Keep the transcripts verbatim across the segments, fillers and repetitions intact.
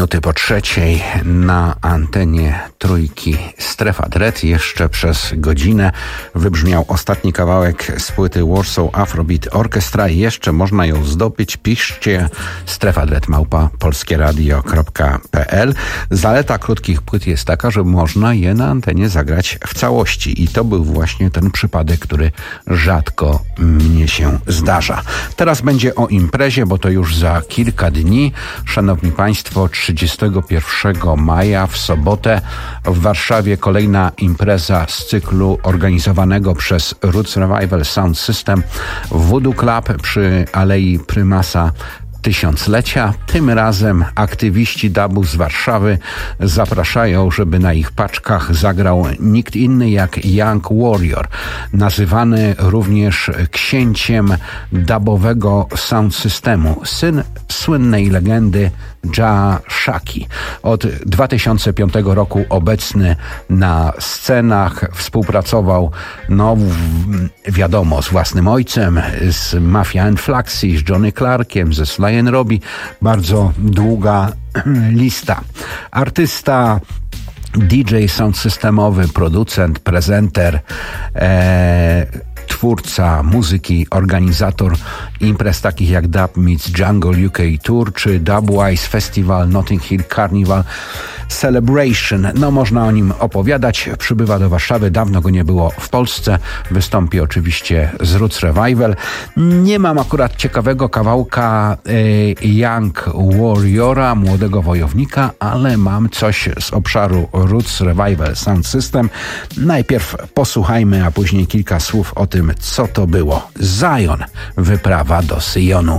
minuty po trzeciej na antenie Trójki Strefa Dread. Jeszcze przez godzinę wybrzmiał ostatni kawałek z płyty Warsaw Afrobeat Orchestra i jeszcze można ją zdobyć. Piszcie strefa dread małpa polskieradio kropka p l. Zaleta krótkich płyt jest taka, że można je na antenie zagrać w całości i to był właśnie ten przypadek, który rzadko mnie się zdarza. Teraz będzie o imprezie, bo to już za kilka dni. Szanowni Państwo, trzydziestego pierwszego maja w sobotę w Warszawie kolejna impreza z cyklu organizowanego przez Roots Revival Sound System Voodoo Club przy Alei Prymasa Tysiąclecia. Tym razem aktywiści dubu z Warszawy zapraszają, żeby na ich paczkach zagrał nikt inny jak Young Warrior, nazywany również księciem dubowego sound systemu, syn słynnej legendy Jah Shaki. Od dwa tysiące piątego roku obecny na scenach, współpracował, no wiadomo, z własnym ojcem, z Mafia and Flaxy, z Johnny Clarkiem, ze Sly and Robbie. Bardzo długa lista. Artysta, D J sound systemowy, producent, prezenter, e, twórca muzyki, organizator imprez takich jak Dub Meets Jungle U K Tour czy Dubwise Festival, Notting Hill Carnival Celebration. No można o nim opowiadać. Przybywa do Warszawy, dawno go nie było w Polsce. Wystąpi oczywiście z Roots Revival. Nie mam akurat ciekawego kawałka e, Young Warriora, młodego wojownika, ale mam coś z obszaru Roots Revival Sound System. Najpierw posłuchajmy, a później kilka słów o tym, co to było. Zion, wyprawa do Syjonu.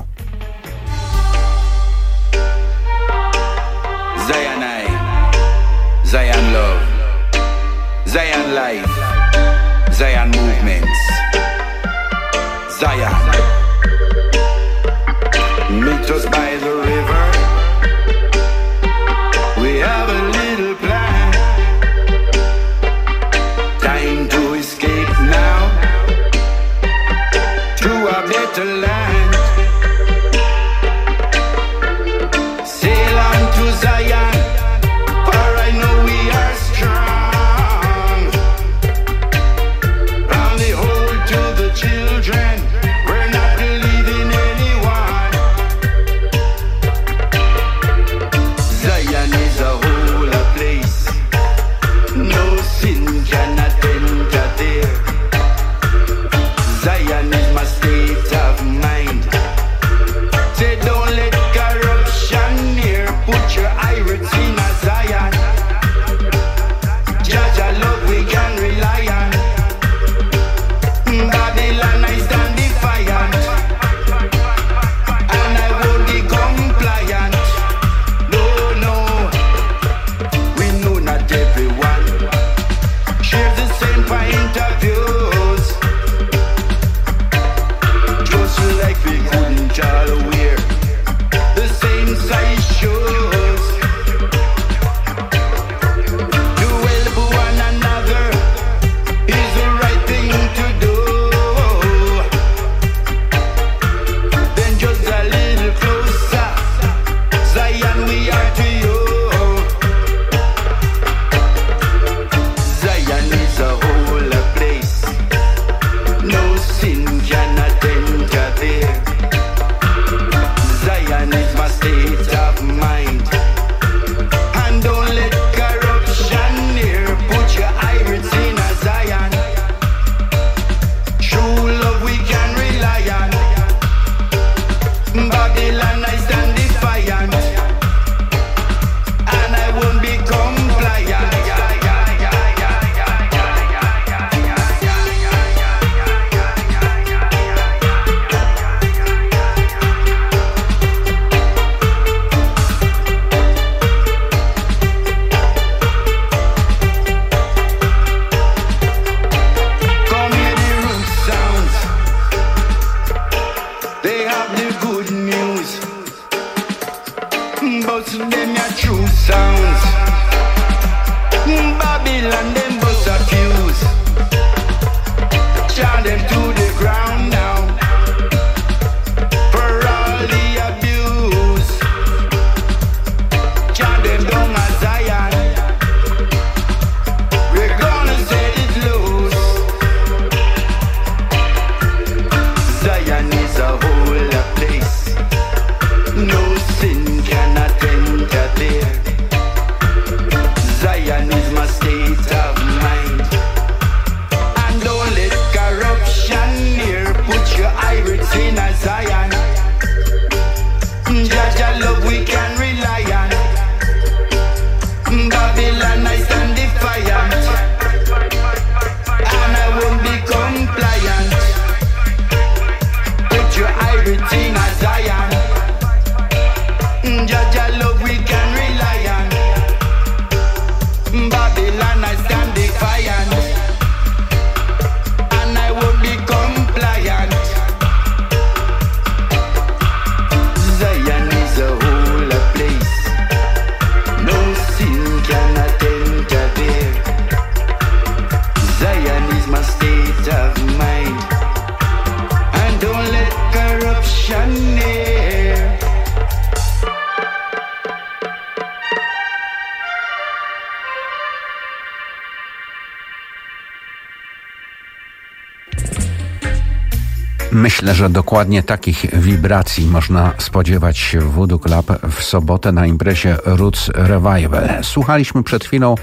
Zion I, Zion love, Zion life, Zion movements, Zion. Meet us by the river. We have a little plan. Time to escape now to a better land. Sail on to Zion, for I know we are strong. Round the hold to the children, Myślę, że dokładnie takich wibracji można spodziewać się w Voodoo Club w sobotę na imprezie Roots Revival. Słuchaliśmy przed chwilą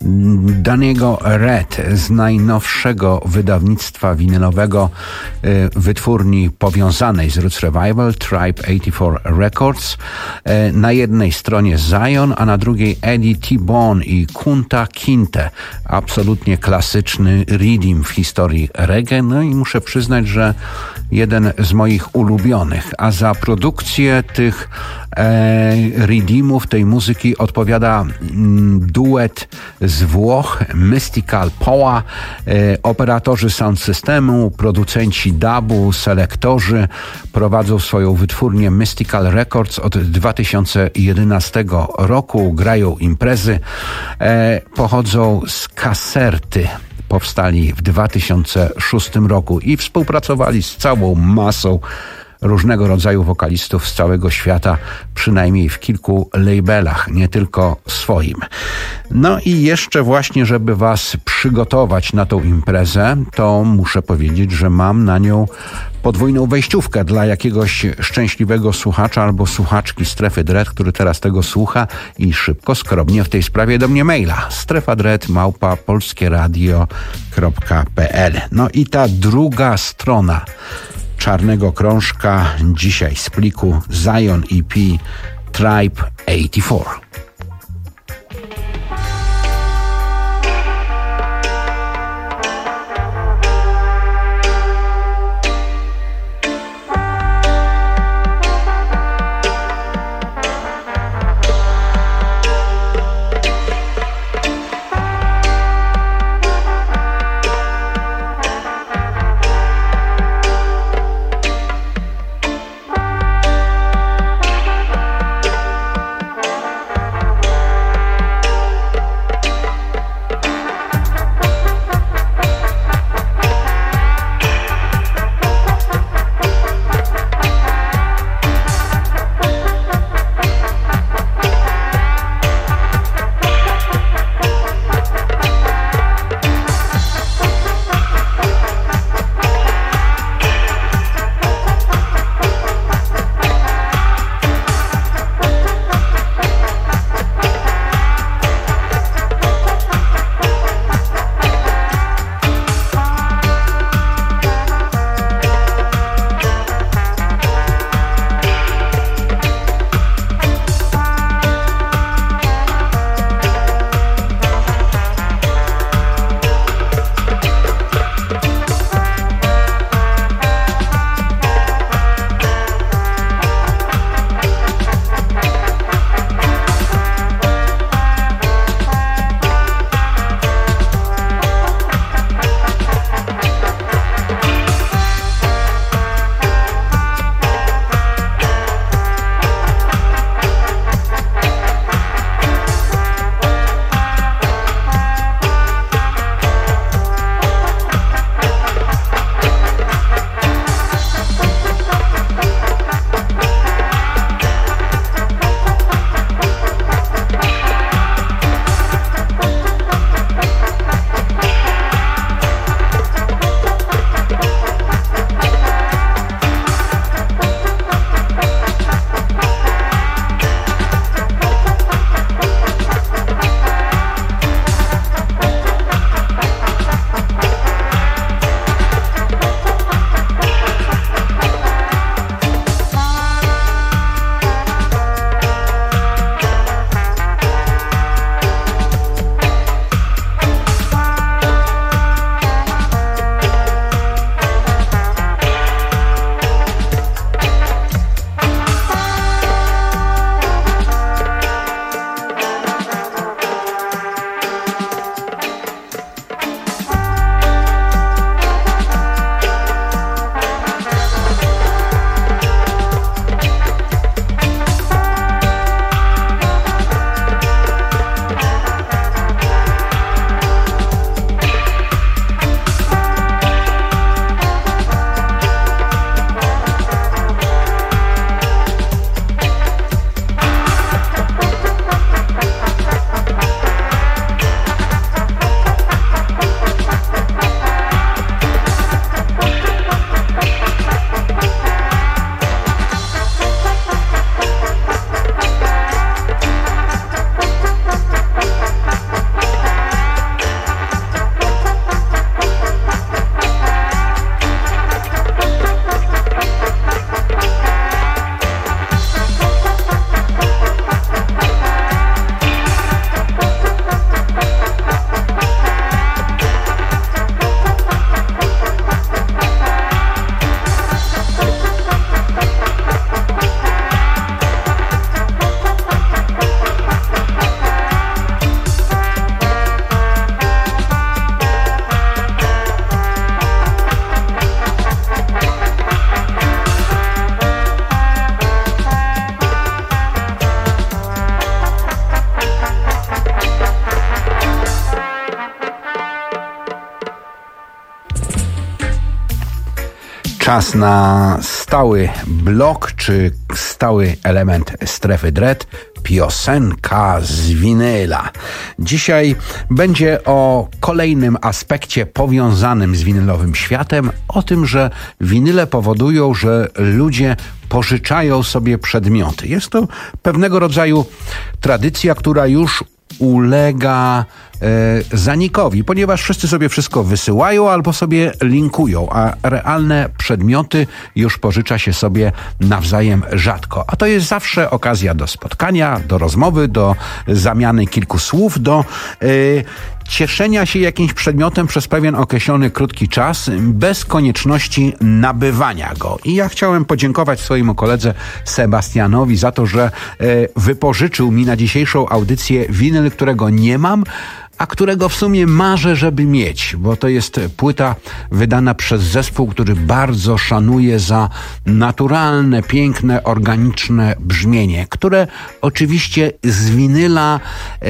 Daniego Red z najnowszego wydawnictwa winylowego wytwórni powiązanej z Roots Revival, Tribe osiemdziesiąt cztery Records. Na jednej stronie Zion, a na drugiej Eddie T-Bone i Kunta Kinte. Absolutnie klasyczny redeem w historii reggae. No i muszę przyznać, że jeden z moich ulubionych, a za produkcję tych e, redeemów, tej muzyki odpowiada mm, duet z Włoch, Mystical Poa, e, operatorzy sound systemu, producenci dubu, selektorzy, prowadzą swoją wytwórnię Mystical Records od dwa tysiące jedenastego roku, grają imprezy, e, pochodzą z Caserty. Powstali w dwa tysiące szóstym roku i współpracowali z całą masą różnego rodzaju wokalistów z całego świata, przynajmniej w kilku labelach, nie tylko swoim. No i jeszcze właśnie, żeby was przygotować na tą imprezę, to muszę powiedzieć, że mam na nią podwójną wejściówkę dla jakiegoś szczęśliwego słuchacza albo słuchaczki Strefy Dread, który teraz tego słucha i szybko, skromnie w tej sprawie do mnie maila. strefadread małpa polskieradio kropka p l. No i ta druga strona czarnego krążka dzisiaj z pliku Zion E P Tribe osiemdziesiąt cztery. Bye. Czas na stały blok, czy stały element strefy dread, piosenka z winyla. Dzisiaj będzie o kolejnym aspekcie powiązanym z winylowym światem, o tym, że winyle powodują, że ludzie pożyczają sobie przedmioty. Jest to pewnego rodzaju tradycja, która już ulega e, zanikowi, ponieważ wszyscy sobie wszystko wysyłają albo sobie linkują, a realne przedmioty już pożycza się sobie nawzajem rzadko. A to jest zawsze okazja do spotkania, do rozmowy, do zamiany kilku słów, do e, cieszenia się jakimś przedmiotem przez pewien określony krótki czas, bez konieczności nabywania go. I ja chciałem podziękować swojemu koledze Sebastianowi za to, że e, wypożyczył mi na dzisiejszą audycję winyl, którego nie mam, a którego w sumie marzę, żeby mieć, bo to jest płyta wydana przez zespół, który bardzo szanuje za naturalne, piękne, organiczne brzmienie, które oczywiście z winyla e,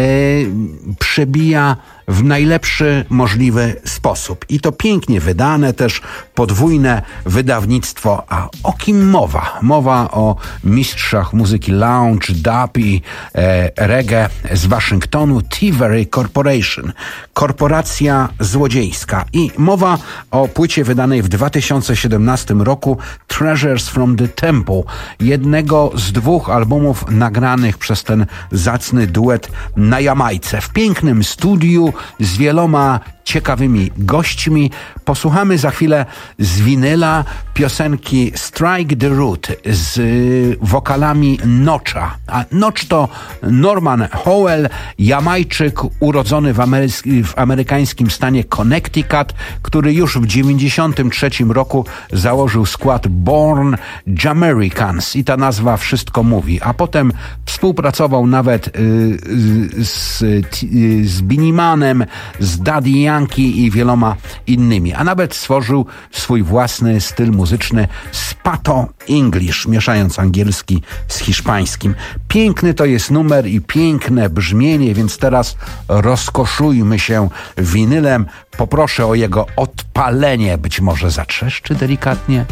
przebija w najlepszy możliwy sposób. I to pięknie wydane, też podwójne wydawnictwo. A o kim mowa? Mowa o mistrzach muzyki lounge, dub i e, reggae z Waszyngtonu, Thievery Corporation. Korporacja złodziejska. I mowa o płycie wydanej w dwa tysiące siedemnastym roku Treasures from the Temple. Jednego z dwóch albumów nagranych przez ten zacny duet na Jamajce. W pięknym studiu z wieloma ciekawymi gośćmi. Posłuchamy za chwilę z winyla piosenki Strike the Root z wokalami Notcha. A Notch to Norman Howell, Jamajczyk urodzony w, amery- w amerykańskim stanie Connecticut, który już w dziewięćdziesiątym trzecim roku założył skład Born Jamericans i ta nazwa wszystko mówi. A potem współpracował nawet y, y, z, y, z Beenie Manem, z Daddy Yankee i wieloma innymi, a nawet stworzył swój własny styl muzyczny Spato English, mieszając angielski z hiszpańskim. Piękny to jest numer i piękne brzmienie, więc teraz rozkoszujmy się winylem. Poproszę o jego odpalenie, być może zatrzeszczy delikatnie.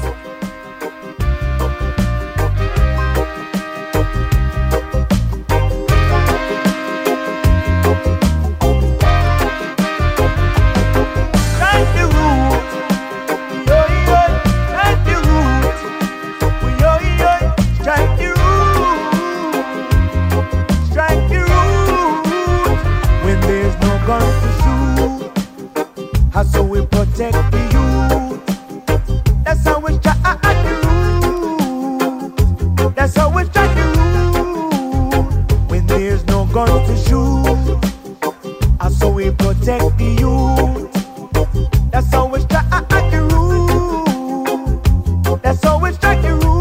Protect the youth. That's how we try to do. That's how we try to do. When there's no gun to shoot, that's how we protect the youth. That's how we try to do. That's how we try to do.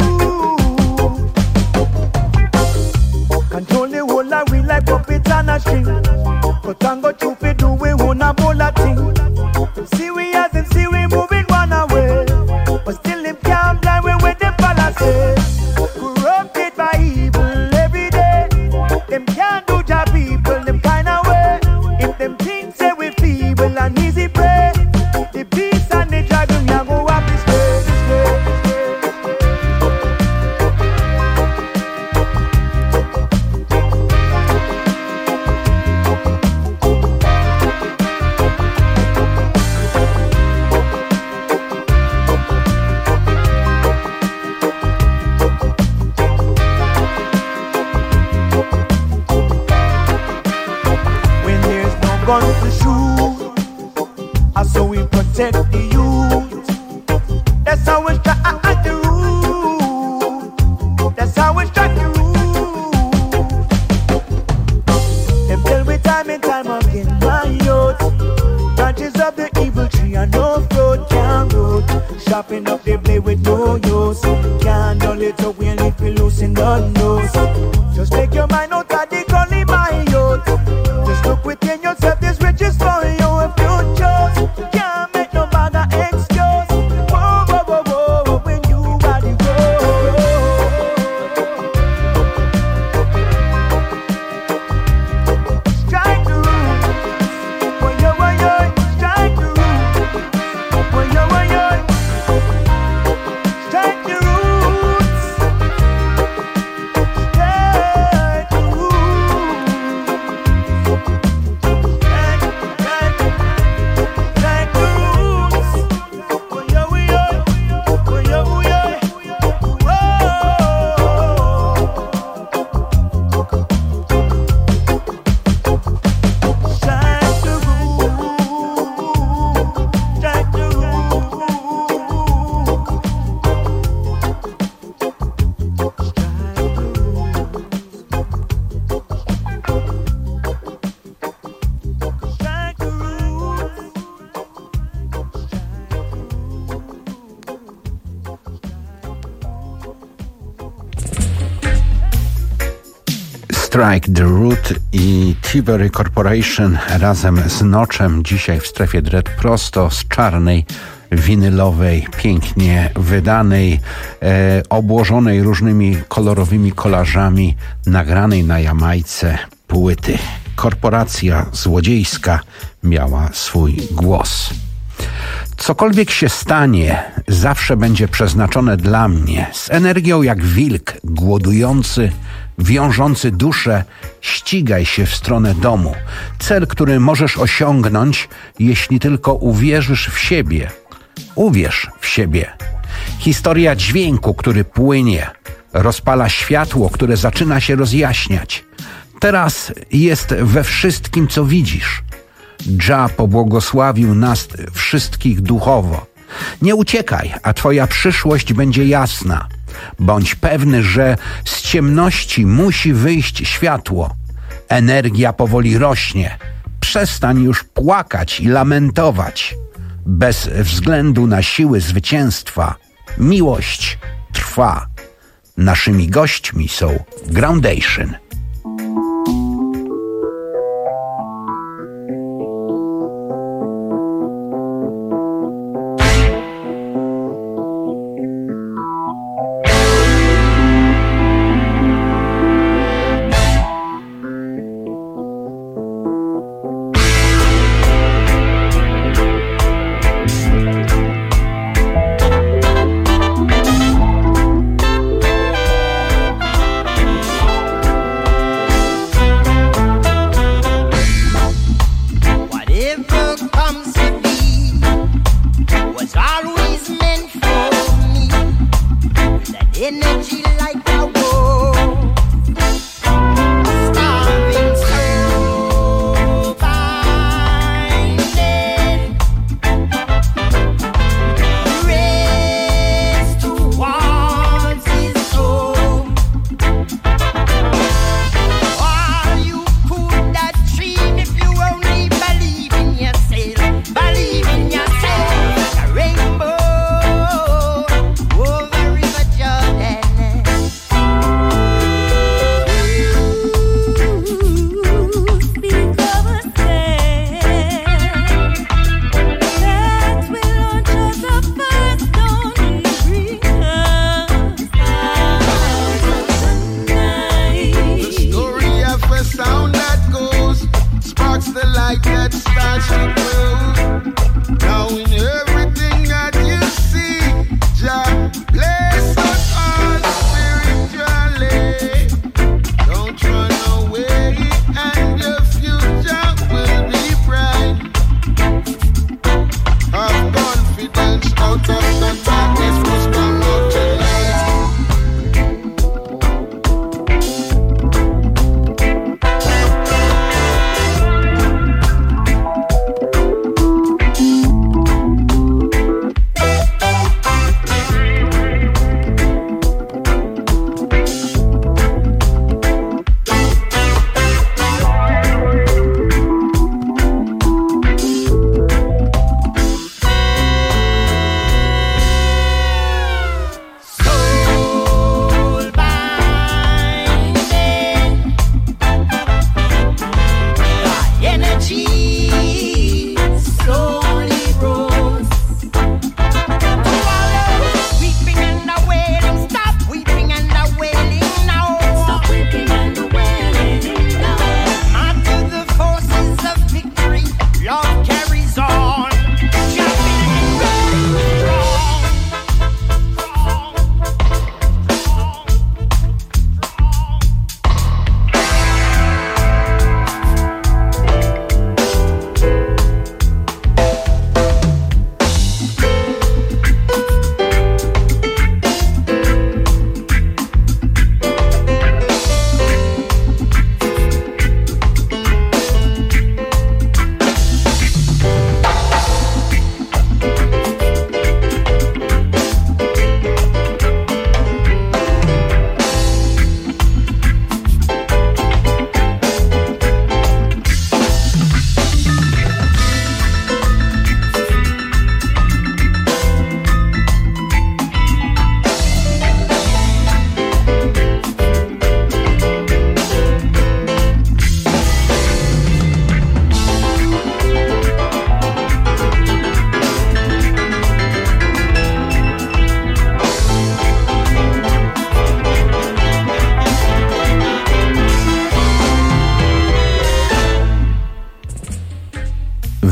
Control the whole of we like puppets on a string. But tango chupi do we wanna bowl a thing. Serious and see we moving one away, but still them can't blind we with them palaces. Corrupted by evil every day. Them can't do job people them kind of way. If them things say we feeble and easy prey, the beast and the dragon ya go up this way, this way, gun to shoot, and so we protect the youth. That's how we try to do. That's how we try to do. Them tell me time and time again, my youth, branches of the evil tree and no fruit can root. Sharpen up the blade with no use. Can't dull it up when it will loosen the nose. Just take your mind out of the gully, my youth. Just look within yourself, there's riches for you if you chose. Can't make no bother excuse. Whoa, whoa, whoa, whoa, when you got it roll. Strike the root. Whoa, yo, whoa, yo. Strike the root. Whoa, yo, whoa, yo. Strike the Root i Thievery Corporation razem z Noczem dzisiaj w strefie Dread prosto z czarnej, winylowej, pięknie wydanej, e, obłożonej różnymi kolorowymi kolażami, nagranej na Jamajce płyty. Korporacja złodziejska miała swój głos. Cokolwiek się stanie, zawsze będzie przeznaczone dla mnie. Z energią jak wilk, głodujący, wiążący duszę, ścigaj się w stronę domu. Cel, który możesz osiągnąć, jeśli tylko uwierzysz w siebie. Uwierz w siebie. Historia dźwięku, który płynie, rozpala światło, które zaczyna się rozjaśniać. Teraz jest we wszystkim, co widzisz. Dża pobłogosławił nas wszystkich duchowo. Nie uciekaj, a twoja przyszłość będzie jasna. Bądź pewny, że z ciemności musi wyjść światło. Energia powoli rośnie. Przestań już płakać i lamentować. Bez względu na siły zwycięstwa, miłość trwa. Naszymi gośćmi są Groundation.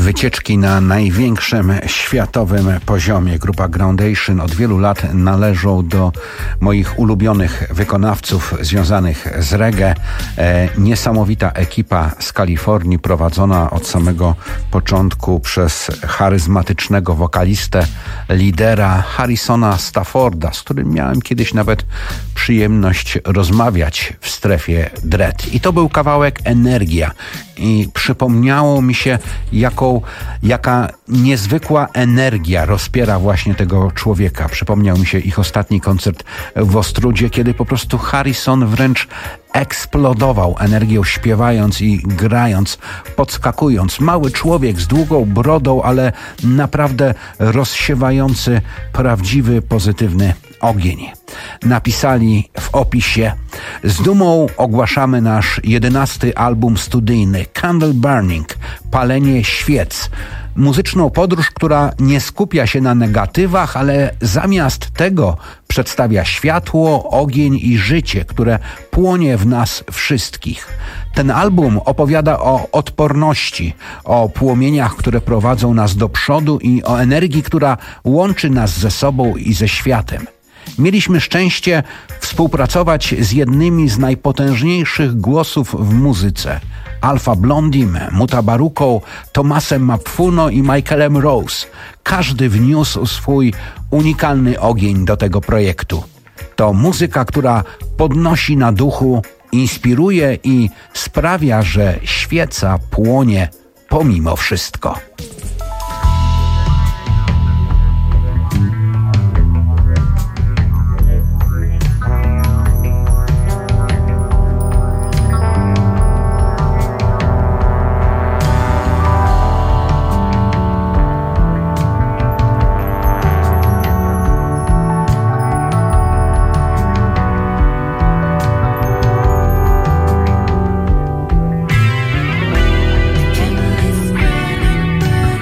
wycieczki na największym światowym poziomie. Grupa Groundation od wielu lat należą do moich ulubionych wykonawców związanych z reggae. E, niesamowita ekipa z Kalifornii, prowadzona od samego początku przez charyzmatycznego wokalistę, lidera Harrisona Stafforda, z którym miałem kiedyś nawet przyjemność rozmawiać w strefie Dread. I to był kawałek Energia. I przypomniało mi się, jaką, jaka niezwykła energia rozpiera właśnie tego człowieka. Przypomniał mi się ich ostatni koncert w Ostrudzie, kiedy po prostu Harrison wręcz eksplodował energią, śpiewając i grając, podskakując. Mały człowiek z długą brodą, ale naprawdę rozsiewający prawdziwy, pozytywny ogień. Napisali w opisie: z dumą ogłaszamy nasz jedenasty album studyjny Candle Burning, palenie świec. Muzyczną podróż, która nie skupia się na negatywach, ale zamiast tego przedstawia światło, ogień i życie, które płonie w nas wszystkich. Ten album opowiada o odporności, o płomieniach, które prowadzą nas do przodu i o energii, która łączy nas ze sobą i ze światem. Mieliśmy szczęście współpracować z jednymi z najpotężniejszych głosów w muzyce: Alpha Blondim, Mutabaruką, Tomasem Mapfuno i Michaelem Rose. Każdy wniósł swój unikalny ogień do tego projektu. To muzyka, która podnosi na duchu, inspiruje i sprawia, że świeca płonie pomimo wszystko. Candle is burning, burning.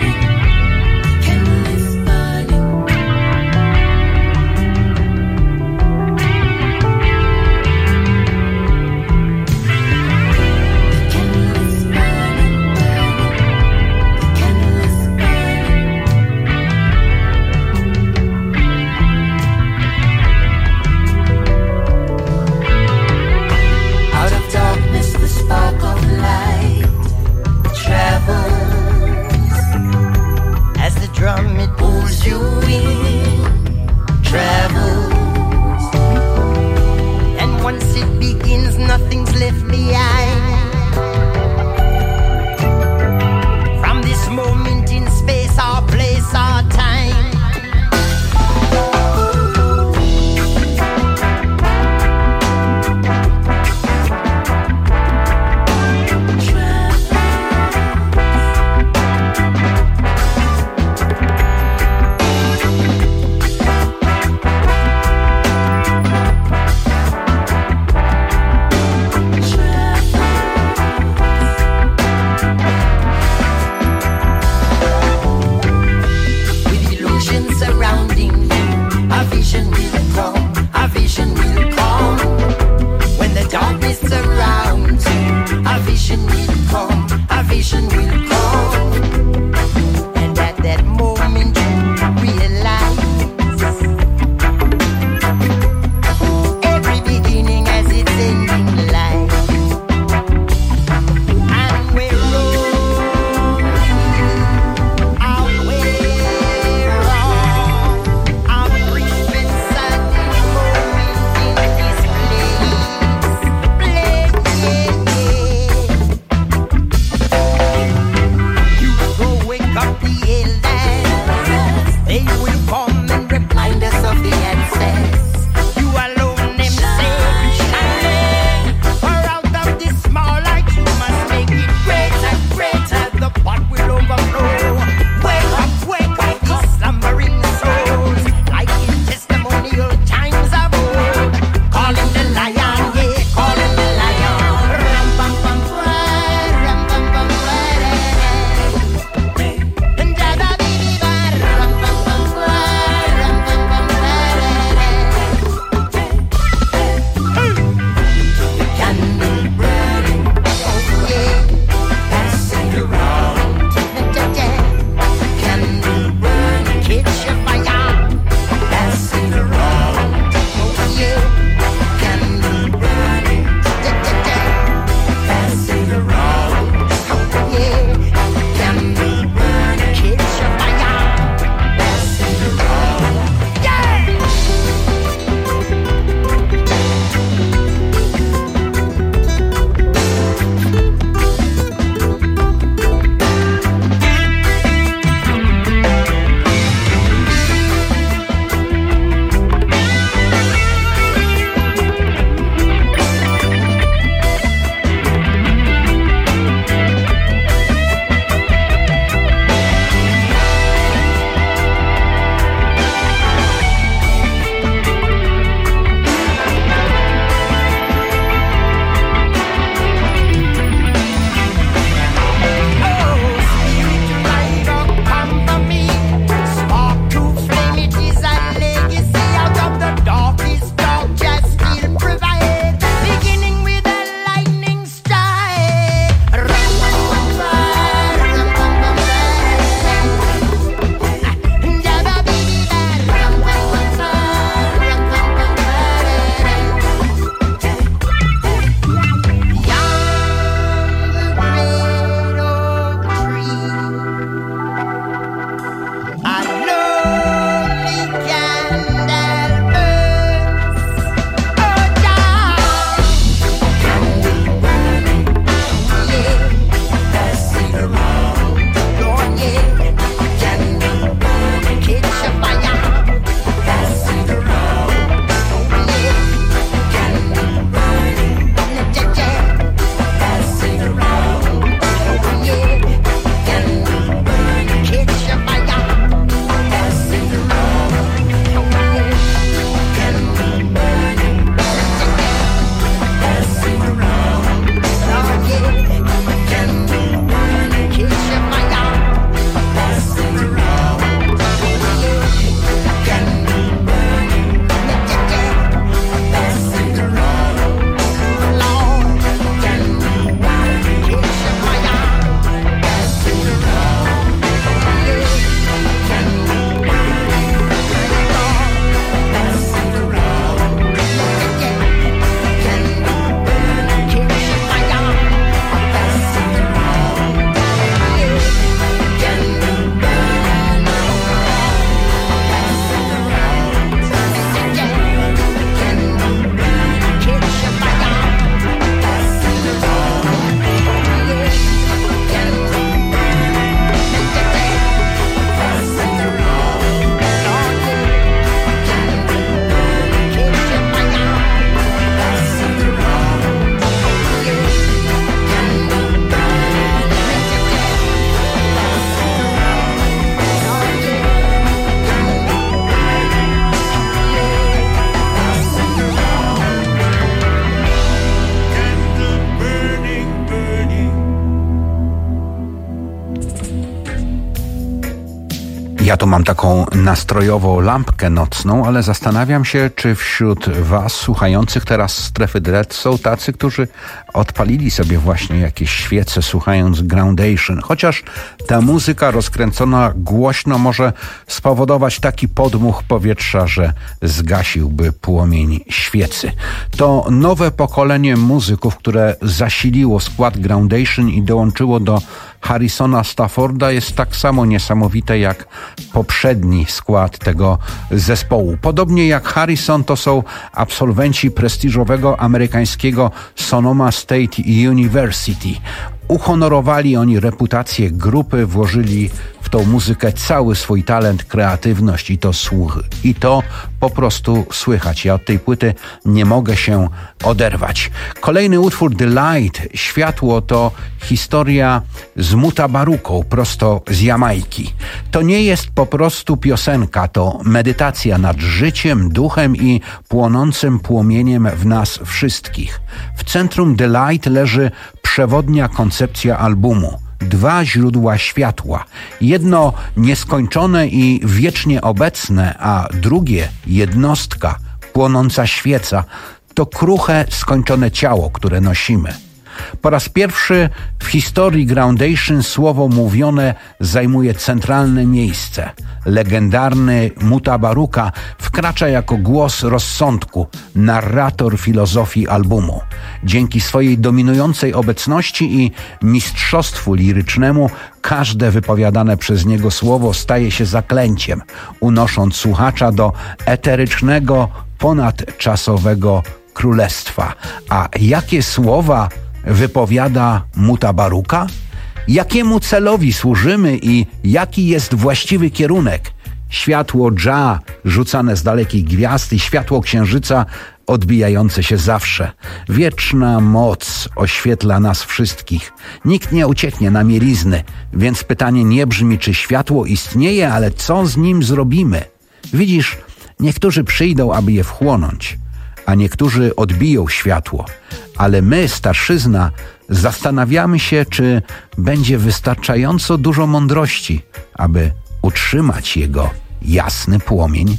Ja tu mam taką nastrojową lampkę nocną, ale zastanawiam się, czy wśród was słuchających teraz Strefy Dread są tacy, którzy odpalili sobie właśnie jakieś świece słuchając Groundation. Chociaż ta muzyka rozkręcona głośno może spowodować taki podmuch powietrza, że zgasiłby płomień świecy. To nowe pokolenie muzyków, które zasiliło skład Groundation i dołączyło do Harrisona Stafforda, jest tak samo niesamowite jak poprzedni skład tego zespołu. Podobnie jak Harrison, to są absolwenci prestiżowego amerykańskiego Sonoma State University. Uhonorowali oni reputację grupy, włożyli w tą muzykę cały swój talent, kreatywność i to słuch. I to po prostu słychać. Ja od tej płyty nie mogę się oderwać. Kolejny utwór, The Light, Światło, to historia z Mutabaruką, prosto z Jamajki. To nie jest po prostu piosenka, to medytacja nad życiem, duchem i płonącym płomieniem w nas wszystkich. W centrum The Light leży przewodnia koncepcja albumu. Dwa źródła światła. Jedno nieskończone i wiecznie obecne, a drugie jednostka, płonąca świeca. To kruche, skończone ciało, które nosimy. Po raz pierwszy w historii Groundation słowo mówione zajmuje centralne miejsce. Legendarny Mutabaruka wkracza jako głos rozsądku, narrator filozofii albumu. Dzięki swojej dominującej obecności i mistrzostwu lirycznemu każde wypowiadane przez niego słowo staje się zaklęciem, unosząc słuchacza do eterycznego, ponadczasowego królestwa. A jakie słowa wypowiada Mutabaruka? Jakiemu celowi służymy i jaki jest właściwy kierunek? Światło Dża rzucane z dalekich gwiazd i światło księżyca odbijające się zawsze. Wieczna moc oświetla nas wszystkich. Nikt nie ucieknie na mielizny, więc pytanie nie brzmi, czy światło istnieje, ale co z nim zrobimy? Widzisz, niektórzy przyjdą, aby je wchłonąć, a niektórzy odbiją światło. Ale my, starszyzna, zastanawiamy się, czy będzie wystarczająco dużo mądrości, aby utrzymać jego jasny płomień.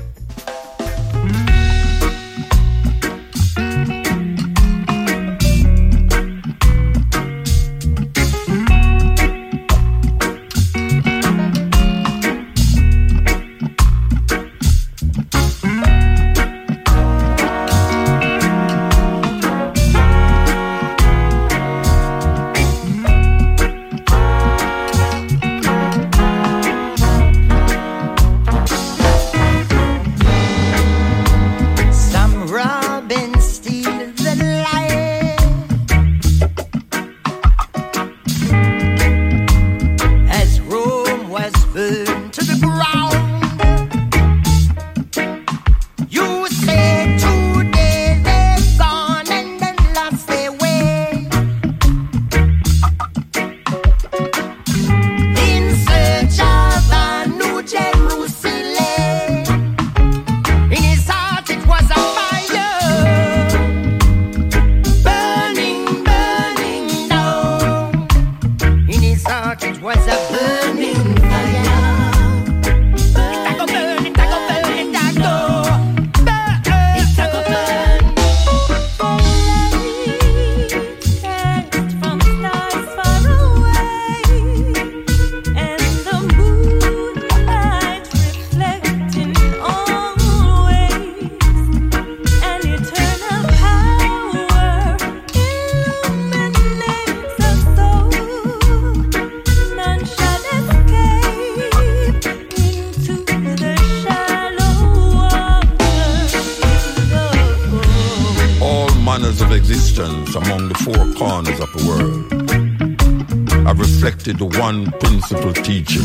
The one principal teaching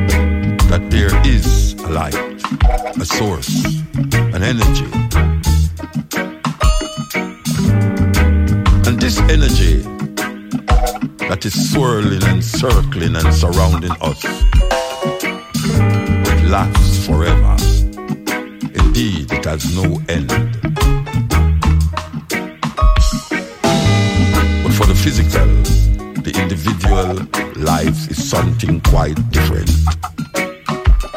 that there is a light, a source, an energy. And this energy that is swirling and circling and surrounding us, it lasts forever. Indeed, it has no end. But for the physical, the individual life is something quite different.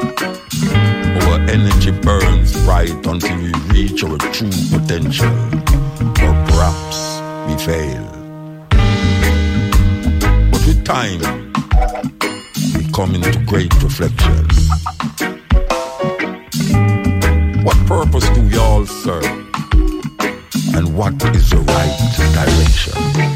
energy burns bright until we reach our true potential, or perhaps we fail. But with time, we come into great reflection. What purpose do we all serve? And what is the right direction?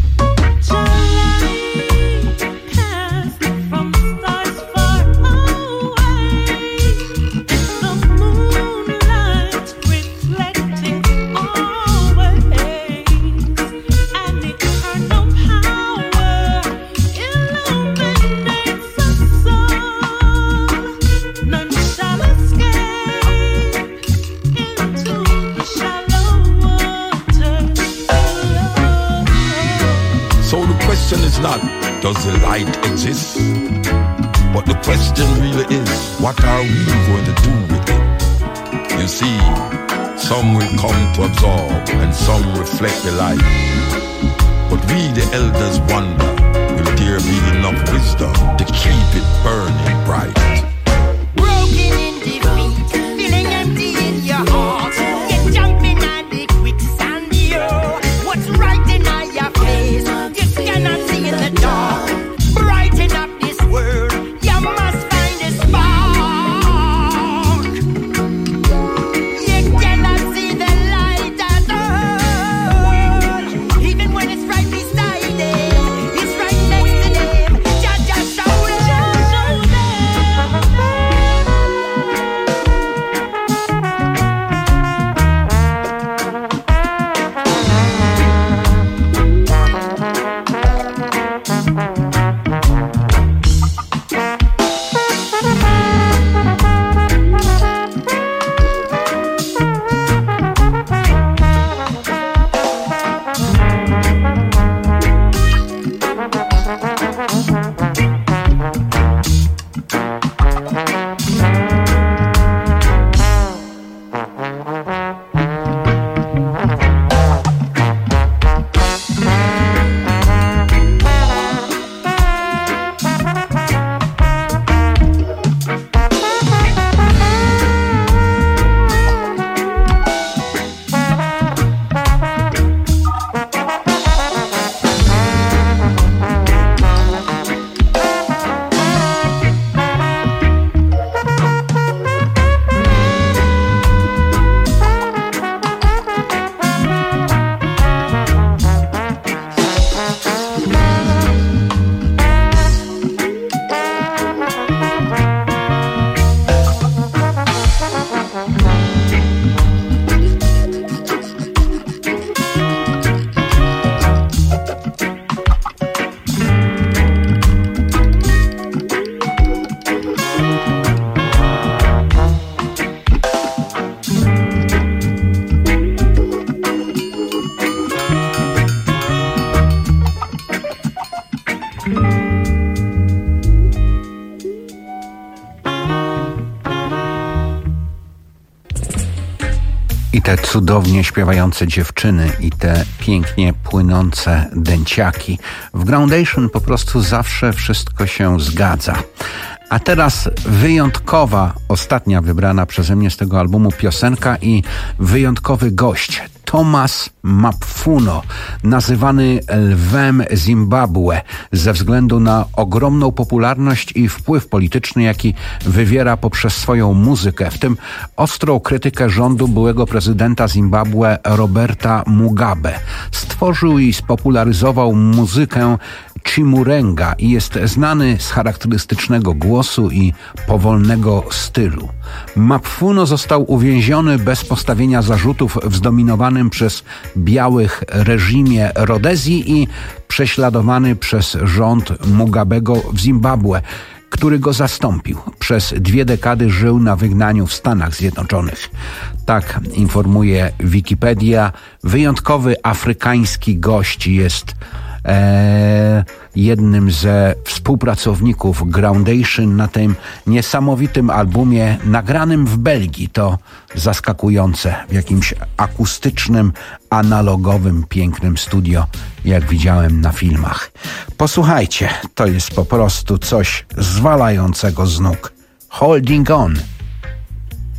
Is not, does the light exist? But the question really is, what are we going to do with it? You see, some will come to absorb and some reflect the light. But we, the elders, wonder, will there be enough wisdom to keep it burning bright? Broken in defeat, feeling empty in your heart. You're jumping on the quicksand, yo. What's right in your face? Cannot see in the dark. Brighten up this world. You must find a spark. You cannot see the light at all. Even when it's right beside them, it's right next to them. Just, just show them. Show I te cudownie śpiewające dziewczyny i te pięknie płynące dęciaki. W Groundation po prostu zawsze wszystko się zgadza. A teraz wyjątkowa, ostatnia wybrana przeze mnie z tego albumu piosenka i wyjątkowy gość. Thomas Mapfuno, nazywany lwem Zimbabwe ze względu na ogromną popularność i wpływ polityczny, jaki wywiera poprzez swoją muzykę, w tym ostrą krytykę rządu byłego prezydenta Zimbabwe Roberta Mugabe. Stworzył i spopularyzował muzykę Chimurenga i jest znany z charakterystycznego głosu i powolnego stylu. Mapfuno został uwięziony bez postawienia zarzutów w zdominowanym przez białych reżimie Rodezji i prześladowany przez rząd Mugabego w Zimbabwe, który go zastąpił. Przez dwie dekady żył na wygnaniu w Stanach Zjednoczonych. Tak informuje Wikipedia. Wyjątkowy afrykański gość jest e, jednym ze współpracowników Groundation na tym niesamowitym albumie nagranym w Belgii. To zaskakujące, w jakimś akustycznym, analogowym, pięknym studio, jak widziałem na filmach. Posłuchajcie, to jest po prostu coś zwalającego z nóg. Holding On.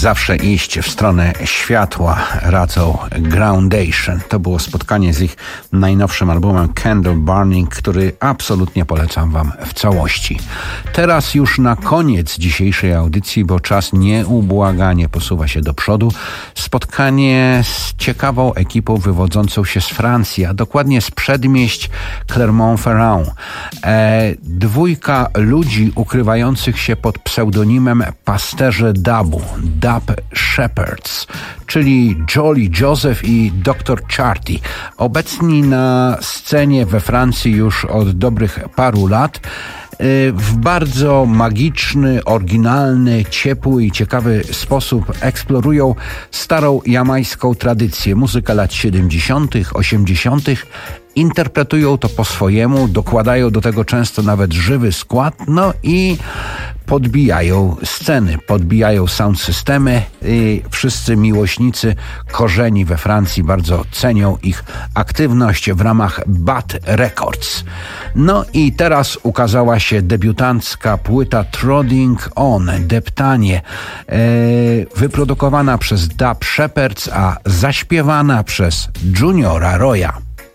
zawsze iść w stronę światła radzą Groundation. To było spotkanie z ich najnowszym albumem Candle Burning, który absolutnie polecam wam w całości. Teraz już na koniec dzisiejszej audycji, bo czas nieubłaganie posuwa się do przodu, spotkanie z ciekawą ekipą wywodzącą się z Francji, a dokładnie z przedmieść Clermont-Ferrand. E, dwójka ludzi ukrywających się pod pseudonimem pasterze dubu, Dub Shepherds, czyli Jolly Joseph i doktor Charty. Obecni na scenie we Francji już od dobrych paru lat, w bardzo magiczny, oryginalny, ciepły i ciekawy sposób eksplorują starą jamajską tradycję. Muzykę lat siedemdziesiątych, osiemdziesiątych. Interpretują to po swojemu, dokładają do tego często nawet żywy skład, no i podbijają sceny, podbijają sound systemy i wszyscy miłośnicy korzeni we Francji bardzo cenią ich aktywność w ramach Bad Records. No i teraz ukazała się debiutancka płyta Trotting On, deptanie, e, wyprodukowana przez Dub Shepherds, a zaśpiewana przez Juniora Roya.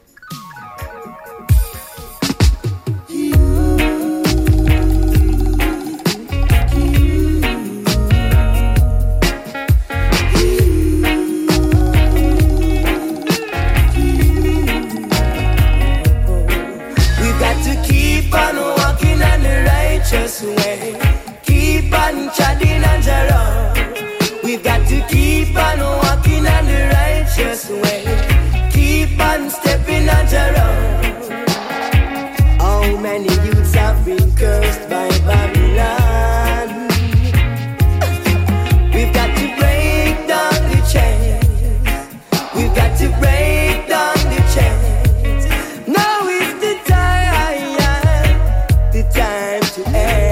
Way. Keep on treading on the road. We've got to keep on walking on the righteous way. Keep on stepping on the road. How many youths have been cursed by Babylon? We've got to break down the chains. We've got to break down the chains. Now is the time, the time to end.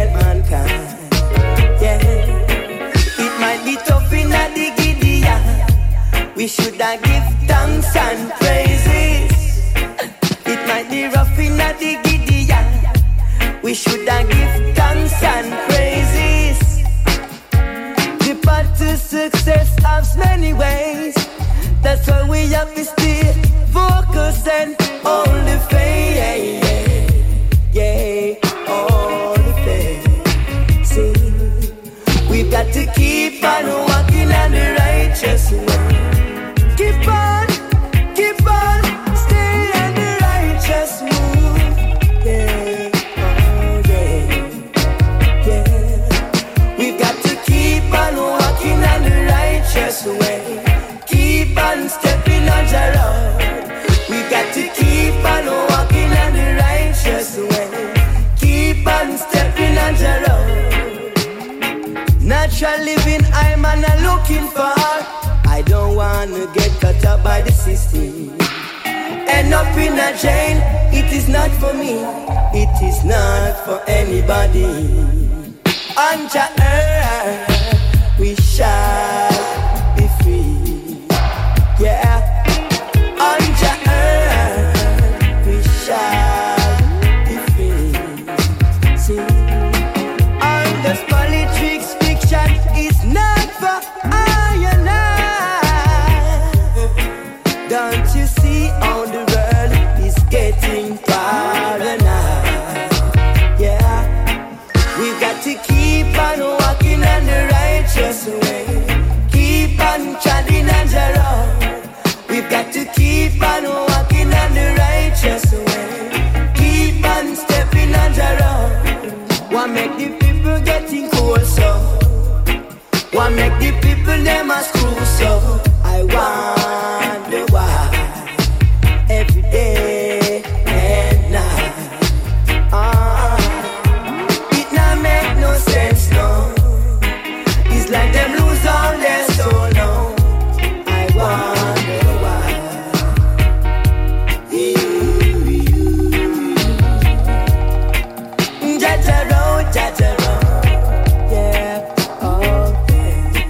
We should have give thanks and praises. It might be rough in the Gideon. We should have give thanks and praises. The path to success has many ways. That's why we have to stay focused and on the faith. Yeah, on the faith. See, we've got to keep on walking on the righteous way. Keep on, keep on, stay on the righteous move. Yeah, oh yeah, yeah. We've got to keep on walking on the righteous way. Keep on stepping on the road. We've got to keep on walking on the righteous way. Keep on stepping on the road. Natural living, I'm not looking for. I don't wanna get caught up by the system. End up in a jail, it is not for me. It is not for anybody. On the earth, we shall be free. Yeah, on the earth, we shall be free. See, all this politics fiction is not for I and I. Don't you see how the world is getting paranoid? Yeah, we've got to keep on walking on the righteous way. Keep on treading on the road. We've got to keep on walking on the righteous way. Keep on stepping on the road. What make the people getting cold so? What make the people them a screw so? I wonder why every day and night. Ah, it not make no sense, no. It's like them lose all their soul, no. I wonder why. Jajaro, jajaro, yeah, oh yeah.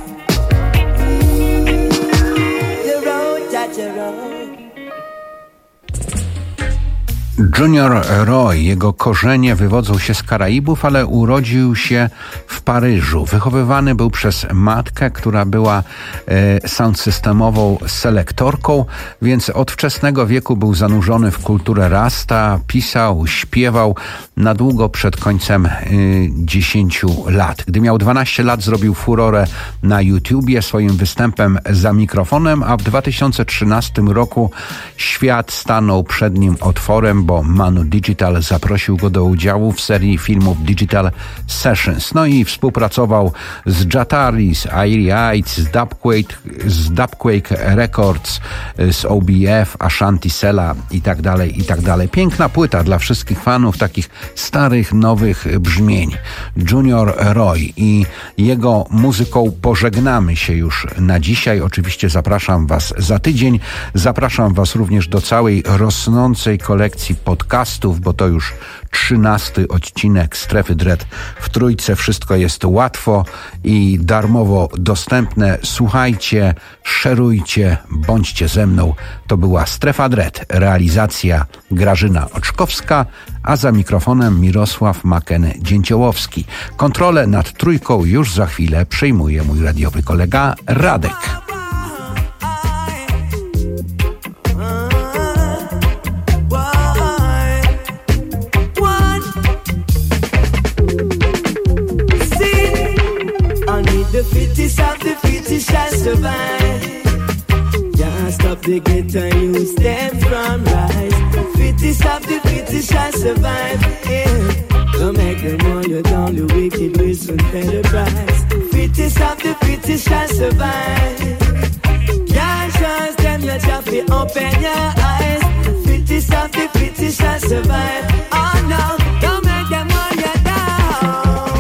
The road, jajaro. Junior Roy, jego korzenie wywodzą się z Karaibów, ale urodził się w Paryżu. Wychowywany był przez matkę, która była e, sound systemową selektorką, więc od wczesnego wieku był zanurzony w kulturę rasta, pisał, śpiewał na długo przed końcem e, dziesięciu lat. Gdy miał dwanaście lat, zrobił furorę na YouTubie swoim występem za mikrofonem, a w dwa tysiące trzynastym roku świat stanął przed nim otworem, bo Manu Digital zaprosił go do udziału w serii filmów Digital Sessions. No i współpracował z Jatari, z Airy Heights, z Dubquake, z Dubquake Records, z O B F, Ashanti Sela i tak dalej, i tak dalej. Piękna płyta dla wszystkich fanów takich starych, nowych brzmień. Junior Roy i jego muzyką pożegnamy się już na dzisiaj. Oczywiście zapraszam Was za tydzień. Zapraszam Was również do całej rosnącej kolekcji podcastów, bo to już trzynasty odcinek Strefy Dread w Trójce. Wszystko jest łatwo i darmowo dostępne. Słuchajcie, szerujcie, bądźcie ze mną. To była Strefa Dread, realizacja Grażyna Oczkowska, a za mikrofonem Mirosław Maken-Dzięciołowski. Kontrolę nad Trójką już za chwilę przejmuje mój radiowy kolega Radek. The fittest of the fittest shall survive. Can't stop the ghetto youth them from rise. Fittest of the fittest shall survive. Yeah. Don't make them know you're down, the wicked will soon pay the price. Fittest of the fittest shall survive. Can't trust them, you have to open your eyes. Fittest of the fittest shall survive. Oh no, don't make them know you're down.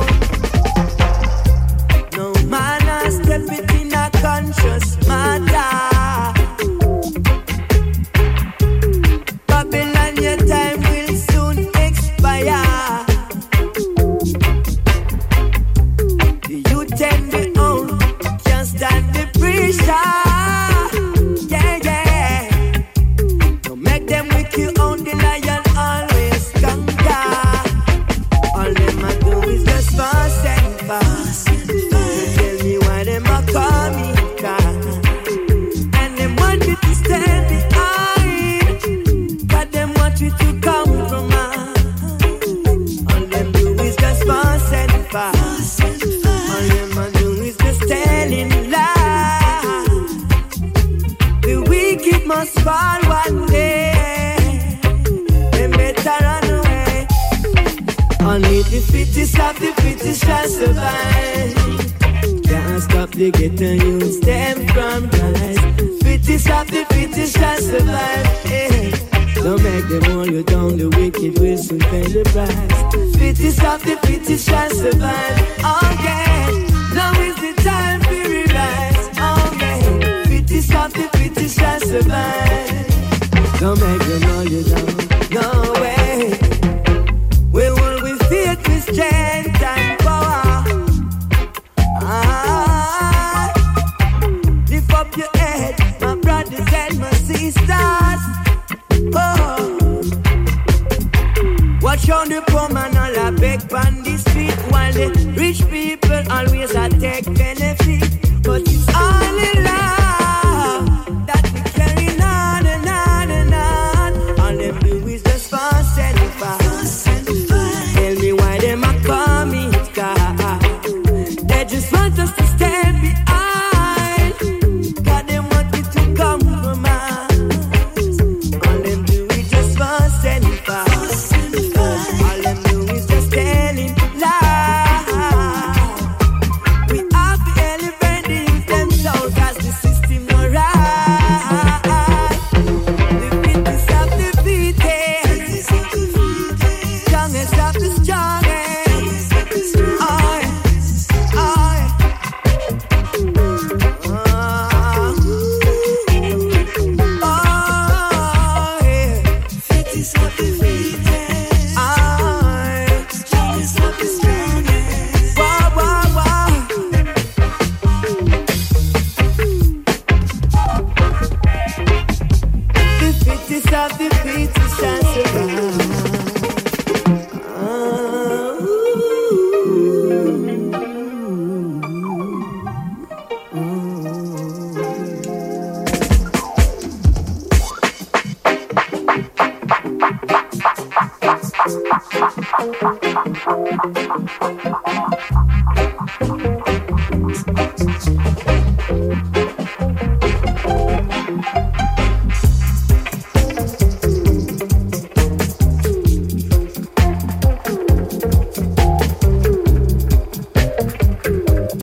No man has stepped it in a conscious matter. Babylon, your time will soon expire. The youth and the old can't stand the pressure. Yeah, yeah. Don't make them with you on the lion always conquer. All them a do is just fast and fast. Tell me why them a call me God. And them want you to stand behind. But them want you to compromise. All them do is just fast and fast. All them a do is just telling lies. The wicked must fall one day. They better run away. Only the fittest of the fittest shall survive. Can't stop the ghetto youth them from rise. Fittest of the fittest shall survive. Yeah. Don't make them hold you down, the wicked will soon pay the price. Fittest of the fittest shall survive. Oh yeah, now is the time to realize. Oh yeah, fittest of the fittest shall survive. Don't make them hold you down, no way. We will with faith, with strength and power. Ah, lift up your head, my brothers and my sisters. Oh, watch on the poor man all a beg on the street, while the rich people always a take benefit. But it's all in